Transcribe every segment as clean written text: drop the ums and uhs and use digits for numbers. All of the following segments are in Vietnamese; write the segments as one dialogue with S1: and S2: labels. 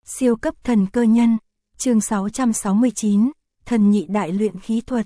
S1: Siêu cấp thần cơ nhân, chương 669, thần nhị đại luyện khí thuật.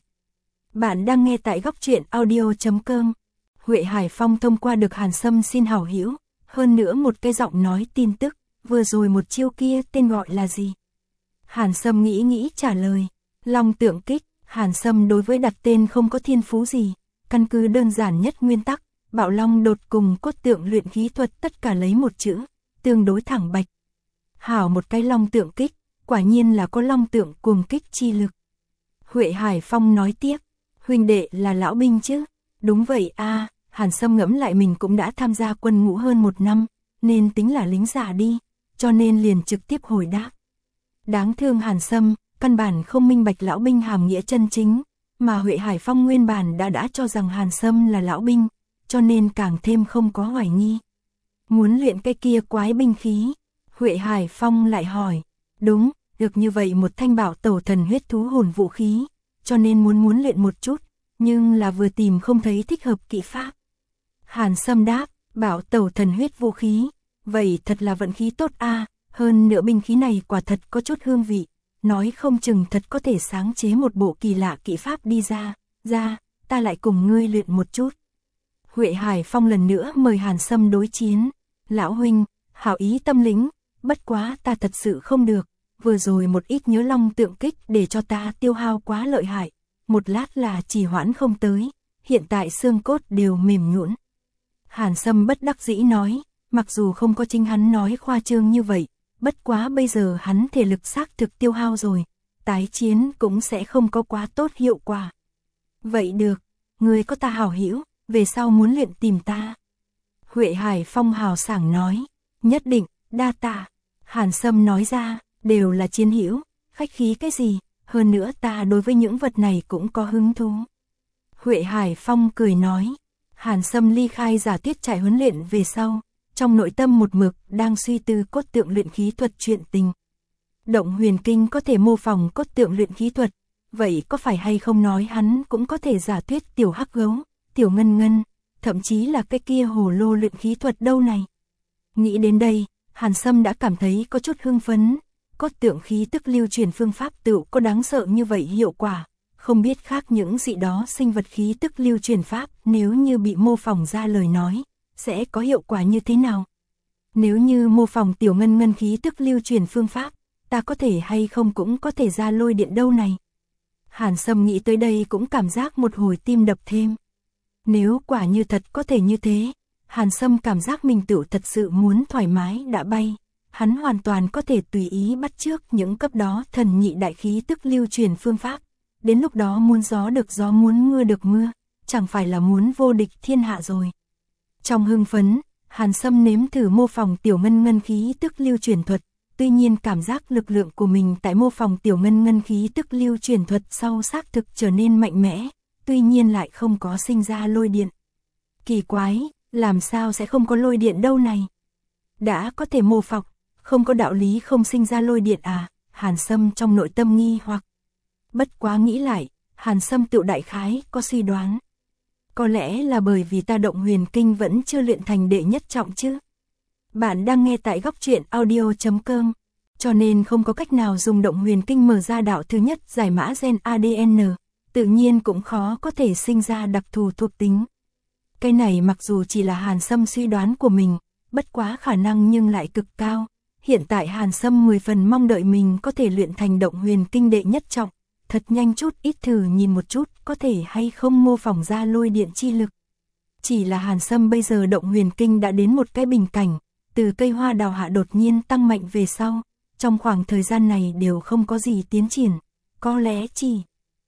S1: Bạn đang nghe tại góc truyện audio.com. Huệ Hải Phong thông qua được Hàn Sâm xin hảo hữu, hơn nữa một cái giọng nói tin tức, vừa rồi một chiêu kia tên gọi là gì? Hàn Sâm nghĩ trả lời, Long Tượng Kích. Hàn Sâm đối với đặt tên không có thiên phú gì, căn cứ đơn giản nhất nguyên tắc, Bạo Long đột cùng cốt tượng luyện khí thuật tất cả lấy một chữ, tương đối thẳng bạch. Hảo một cái Long Tượng Kích, quả nhiên là có Long Tượng cùng kích chi lực. Huệ Hải Phong nói tiếp, huynh đệ là lão binh chứ? Đúng vậy a. Hàn Sâm ngẫm lại mình cũng đã tham gia quân ngũ hơn 1 năm, nên tính là lính già đi, cho nên liền trực tiếp hồi đáp. Đáng thương Hàn Sâm, căn bản không minh bạch lão binh hàm nghĩa chân chính, mà Huệ Hải Phong nguyên bản đã cho rằng Hàn Sâm là lão binh, cho nên càng thêm không có hoài nghi. Muốn luyện cái kia quái binh khí? Huệ Hải Phong lại hỏi. Đúng, được như vậy một thanh bảo tẩu thần huyết thú hồn vũ khí, cho nên muốn luyện một chút, nhưng là vừa tìm không thấy thích hợp kỹ pháp. Hàn Sâm đáp, bảo tẩu thần huyết vũ khí, vậy thật là vận khí tốt a. Hơn nữa binh khí này quả thật có chút hương vị, nói không chừng thật có thể sáng chế một bộ kỳ lạ kỹ pháp đi ra, ta lại cùng ngươi luyện một chút. Huệ Hải Phong lần nữa mời Hàn Sâm đối chiến. Lão huynh, hảo ý tâm lĩnh, bất quá ta thật sự không được, vừa rồi một ít nhớ Long Tượng Kích để cho ta tiêu hao quá lợi hại, một lát là trì hoãn không tới, hiện tại xương cốt đều mềm nhũn. Hàn Sâm bất đắc dĩ nói, mặc dù không có chính hắn nói khoa trương như vậy, bất quá bây giờ hắn thể lực xác thực tiêu hao rồi, tái chiến cũng sẽ không có quá tốt hiệu quả. Vậy được, ngươi có ta hảo hữu, về sau muốn luyện tìm ta. Huệ Hải Phong hào sảng nói, nhất định, đa tạ. Hàn Sâm nói ra, đều là chiến hữu, khách khí cái gì, hơn nữa ta đối với những vật này cũng có hứng thú. Huệ Hải Phong cười nói, Hàn Sâm ly khai giả tuyết trại huấn luyện về sau, trong nội tâm một mực đang suy tư cốt tượng luyện khí thuật chuyện tình. Động huyền kinh có thể mô phỏng cốt tượng luyện khí thuật, vậy có phải hay không nói hắn cũng có thể giả tuyết tiểu hắc gấu, tiểu ngân ngân, thậm chí là cái kia hồ lô luyện khí thuật đâu này. Nghĩ đến đây, Hàn Sâm đã cảm thấy có chút hưng phấn, cốt tượng khí tức lưu truyền phương pháp tựu có đáng sợ như vậy hiệu quả, không biết khác những dị đó sinh vật khí tức lưu truyền pháp nếu như bị mô phỏng ra lời nói, sẽ có hiệu quả như thế nào? Nếu như mô phỏng tiểu ngân ngân khí tức lưu truyền phương pháp, ta có thể hay không cũng có thể ra lôi điện đâu này. Hàn Sâm nghĩ tới đây cũng cảm giác một hồi tim đập thêm. Nếu quả như thật có thể như thế, Hàn Sâm cảm giác mình tự thật sự muốn thoải mái đã bay. Hắn hoàn toàn có thể tùy ý bắt chước những cấp đó thần nhị đại khí tức lưu truyền phương pháp. Đến lúc đó muốn gió được gió muốn mưa được mưa, chẳng phải là muốn vô địch thiên hạ rồi. Trong hưng phấn, Hàn Sâm nếm thử mô phỏng tiểu ngân ngân khí tức lưu truyền thuật. Tuy nhiên cảm giác lực lượng của mình tại mô phỏng tiểu ngân ngân khí tức lưu truyền thuật sau xác thực trở nên mạnh mẽ, tuy nhiên lại không có sinh ra lôi điện. Kỳ quái, làm sao sẽ không có lôi điện đâu này? Đã có thể mô phỏng, không có đạo lý không sinh ra lôi điện à? Hàn Sâm trong nội tâm nghi hoặc. Bất quá nghĩ lại, Hàn Sâm tự đại khái có suy đoán. Có lẽ là bởi vì ta động huyền kinh vẫn chưa luyện thành đệ nhất trọng chứ. Bạn đang nghe tại góc truyện audio.com, cho nên không có cách nào dùng động huyền kinh mở ra đạo thứ nhất giải mã gen ADN, tự nhiên cũng khó có thể sinh ra đặc thù thuộc tính. Cái này mặc dù chỉ là Hàn Sâm suy đoán của mình, bất quá khả năng nhưng lại cực cao. Hiện tại Hàn Sâm 10 phần mong đợi mình có thể luyện thành động huyền kinh đệ nhất trọng, thật nhanh chút ít thử nhìn một chút có thể hay không mô phỏng ra lôi điện chi lực. Chỉ là Hàn Sâm bây giờ động huyền kinh đã đến một cái bình cảnh, từ cây hoa đào hạ đột nhiên tăng mạnh về sau, trong khoảng thời gian này đều không có gì tiến triển, có lẽ chỉ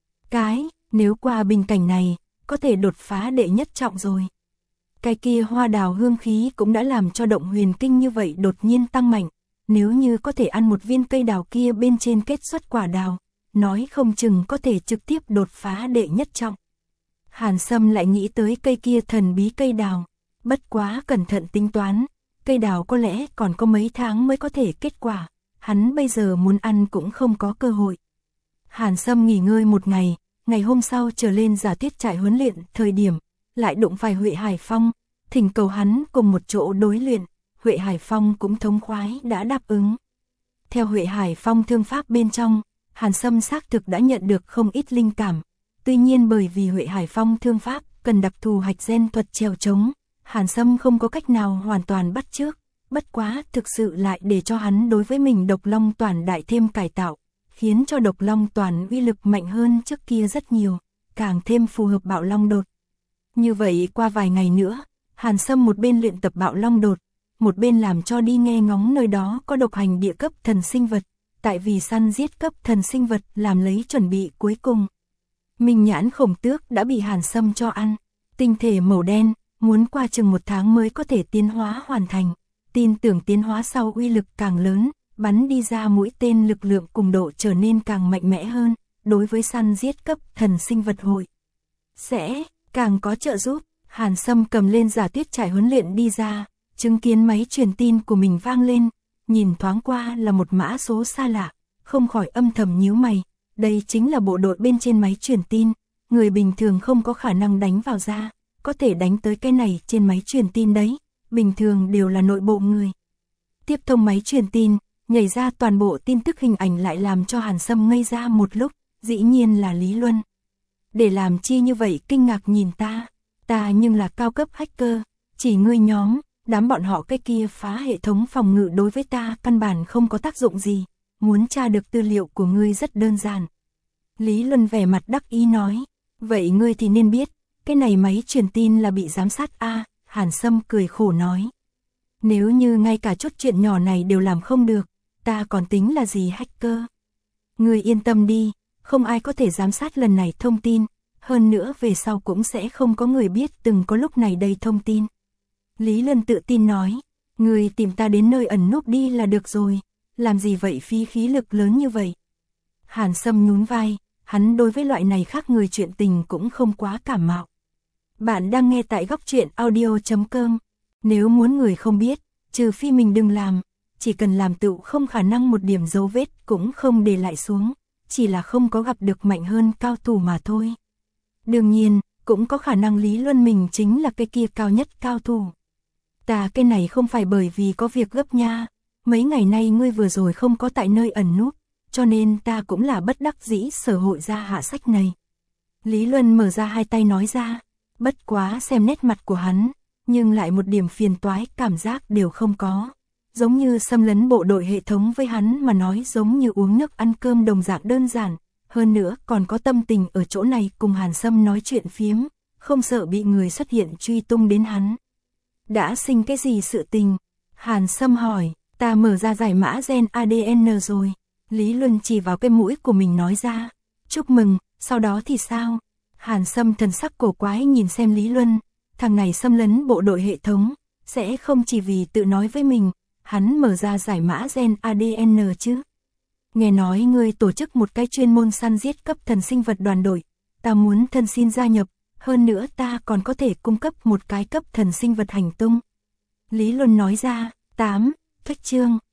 S1: nếu qua bình cảnh này, có thể đột phá đệ nhất trọng rồi. Cái kia hoa đào hương khí cũng đã làm cho động huyền kinh như vậy đột nhiên tăng mạnh, nếu như có thể ăn một viên cây đào kia bên trên kết xuất quả đào, nói không chừng có thể trực tiếp đột phá đệ nhất trọng. Hàn Sâm lại nghĩ tới cây kia thần bí cây đào, bất quá cẩn thận tính toán, cây đào có lẽ còn có mấy tháng mới có thể kết quả, hắn bây giờ muốn ăn cũng không có cơ hội. Hàn Sâm nghỉ ngơi một ngày, ngày hôm sau trở lên giả tuyết trại huấn luyện thời điểm, lại đụng phải Huệ Hải Phong, thỉnh cầu hắn cùng một chỗ đối luyện, Huệ Hải Phong cũng thống khoái đã đáp ứng. Theo Huệ Hải Phong thương pháp bên trong, Hàn Sâm xác thực đã nhận được không ít linh cảm. Tuy nhiên bởi vì Huệ Hải Phong thương pháp cần đặc thù hạch gen thuật trèo trống, Hàn Sâm không có cách nào hoàn toàn bắt chước, bất quá thực sự lại để cho hắn đối với mình độc long toàn đại thêm cải tạo, khiến cho độc long toàn uy lực mạnh hơn trước kia rất nhiều, càng thêm phù hợp bạo long đột. Như vậy qua vài ngày nữa, Hàn Sâm một bên luyện tập bạo long đột, một bên làm cho đi nghe ngóng nơi đó có độc hành địa cấp thần sinh vật, tại vì săn giết cấp thần sinh vật làm lấy chuẩn bị cuối cùng. Minh nhãn khổng tước đã bị Hàn Sâm cho ăn, tinh thể màu đen, muốn qua chừng 1 tháng mới có thể tiến hóa hoàn thành, tin tưởng tiến hóa sau uy lực càng lớn, bắn đi ra mũi tên lực lượng cùng độ trở nên càng mạnh mẽ hơn, đối với săn giết cấp thần sinh vật hội sẽ càng có trợ giúp. Hàn Sâm cầm lên giả tuyết trải huấn luyện đi ra, chứng kiến máy truyền tin của mình vang lên, nhìn thoáng qua là một mã số xa lạ, không khỏi âm thầm nhíu mày, đây chính là bộ đội bên trên máy truyền tin, người bình thường không có khả năng đánh vào ra, có thể đánh tới cái này trên máy truyền tin đấy, bình thường đều là nội bộ người. Tiếp thông máy truyền tin, nhảy ra toàn bộ tin tức hình ảnh lại làm cho Hàn Sâm ngây ra một lúc, dĩ nhiên là Lý Luân. Để làm chi như vậy kinh ngạc nhìn ta nhưng là cao cấp hacker, chỉ ngươi nhóm, đám bọn họ cái kia phá hệ thống phòng ngự đối với ta căn bản không có tác dụng gì, muốn tra được tư liệu của ngươi rất đơn giản. Lý Luân vẻ mặt đắc ý nói, vậy ngươi thì nên biết, cái này máy truyền tin là bị giám sát a. Hàn Sâm cười khổ nói, nếu như ngay cả chút chuyện nhỏ này đều làm không được, ta còn tính là gì hacker. Ngươi yên tâm đi, không ai có thể giám sát lần này thông tin, hơn nữa về sau cũng sẽ không có người biết từng có lúc này đây thông tin. Lý Luân tự tin nói, ngươi tìm ta đến nơi ẩn núp đi là được rồi, làm gì vậy phí khí lực lớn như vậy. Hàn Sâm nhún vai, hắn đối với loại này khác người chuyện tình cũng không quá cảm mạo. Bạn đang nghe tại góc truyện audio.com, nếu muốn người không biết, trừ phi mình đừng làm, chỉ cần làm tựu không khả năng một điểm dấu vết cũng không để lại xuống, chỉ là không có gặp được mạnh hơn cao thủ mà thôi. Đương nhiên, cũng có khả năng Lý Luân mình chính là cái kia cao nhất cao thủ. Ta cái này không phải bởi vì có việc gấp nha, mấy ngày nay ngươi vừa rồi không có tại nơi ẩn núp, cho nên ta cũng là bất đắc dĩ sở hội ra hạ sách này. Lý Luân mở ra hai tay nói ra, bất quá xem nét mặt của hắn, nhưng lại một điểm phiền toái cảm giác đều không có. Giống như xâm lấn bộ đội hệ thống với hắn mà nói giống như uống nước ăn cơm đồng dạng đơn giản, hơn nữa còn có tâm tình ở chỗ này cùng Hàn Sâm nói chuyện phiếm, không sợ bị người xuất hiện truy tung đến hắn. Đã sinh cái gì sự tình? Hàn Sâm hỏi, ta mở ra giải mã gen ADN rồi. Lý Luân chỉ vào cái mũi của mình nói ra, chúc mừng, sau đó thì sao? Hàn Sâm thần sắc cổ quái nhìn xem Lý Luân, thằng này xâm lấn bộ đội hệ thống, sẽ không chỉ vì tự nói với mình, hắn mở ra giải mã gen ADN chứ. Nghe nói ngươi tổ chức một cái chuyên môn săn giết cấp thần sinh vật đoàn đội, ta muốn thân xin gia nhập, hơn nữa ta còn có thể cung cấp một cái cấp thần sinh vật hành tung. Lý Luân nói ra, 8, phách chương,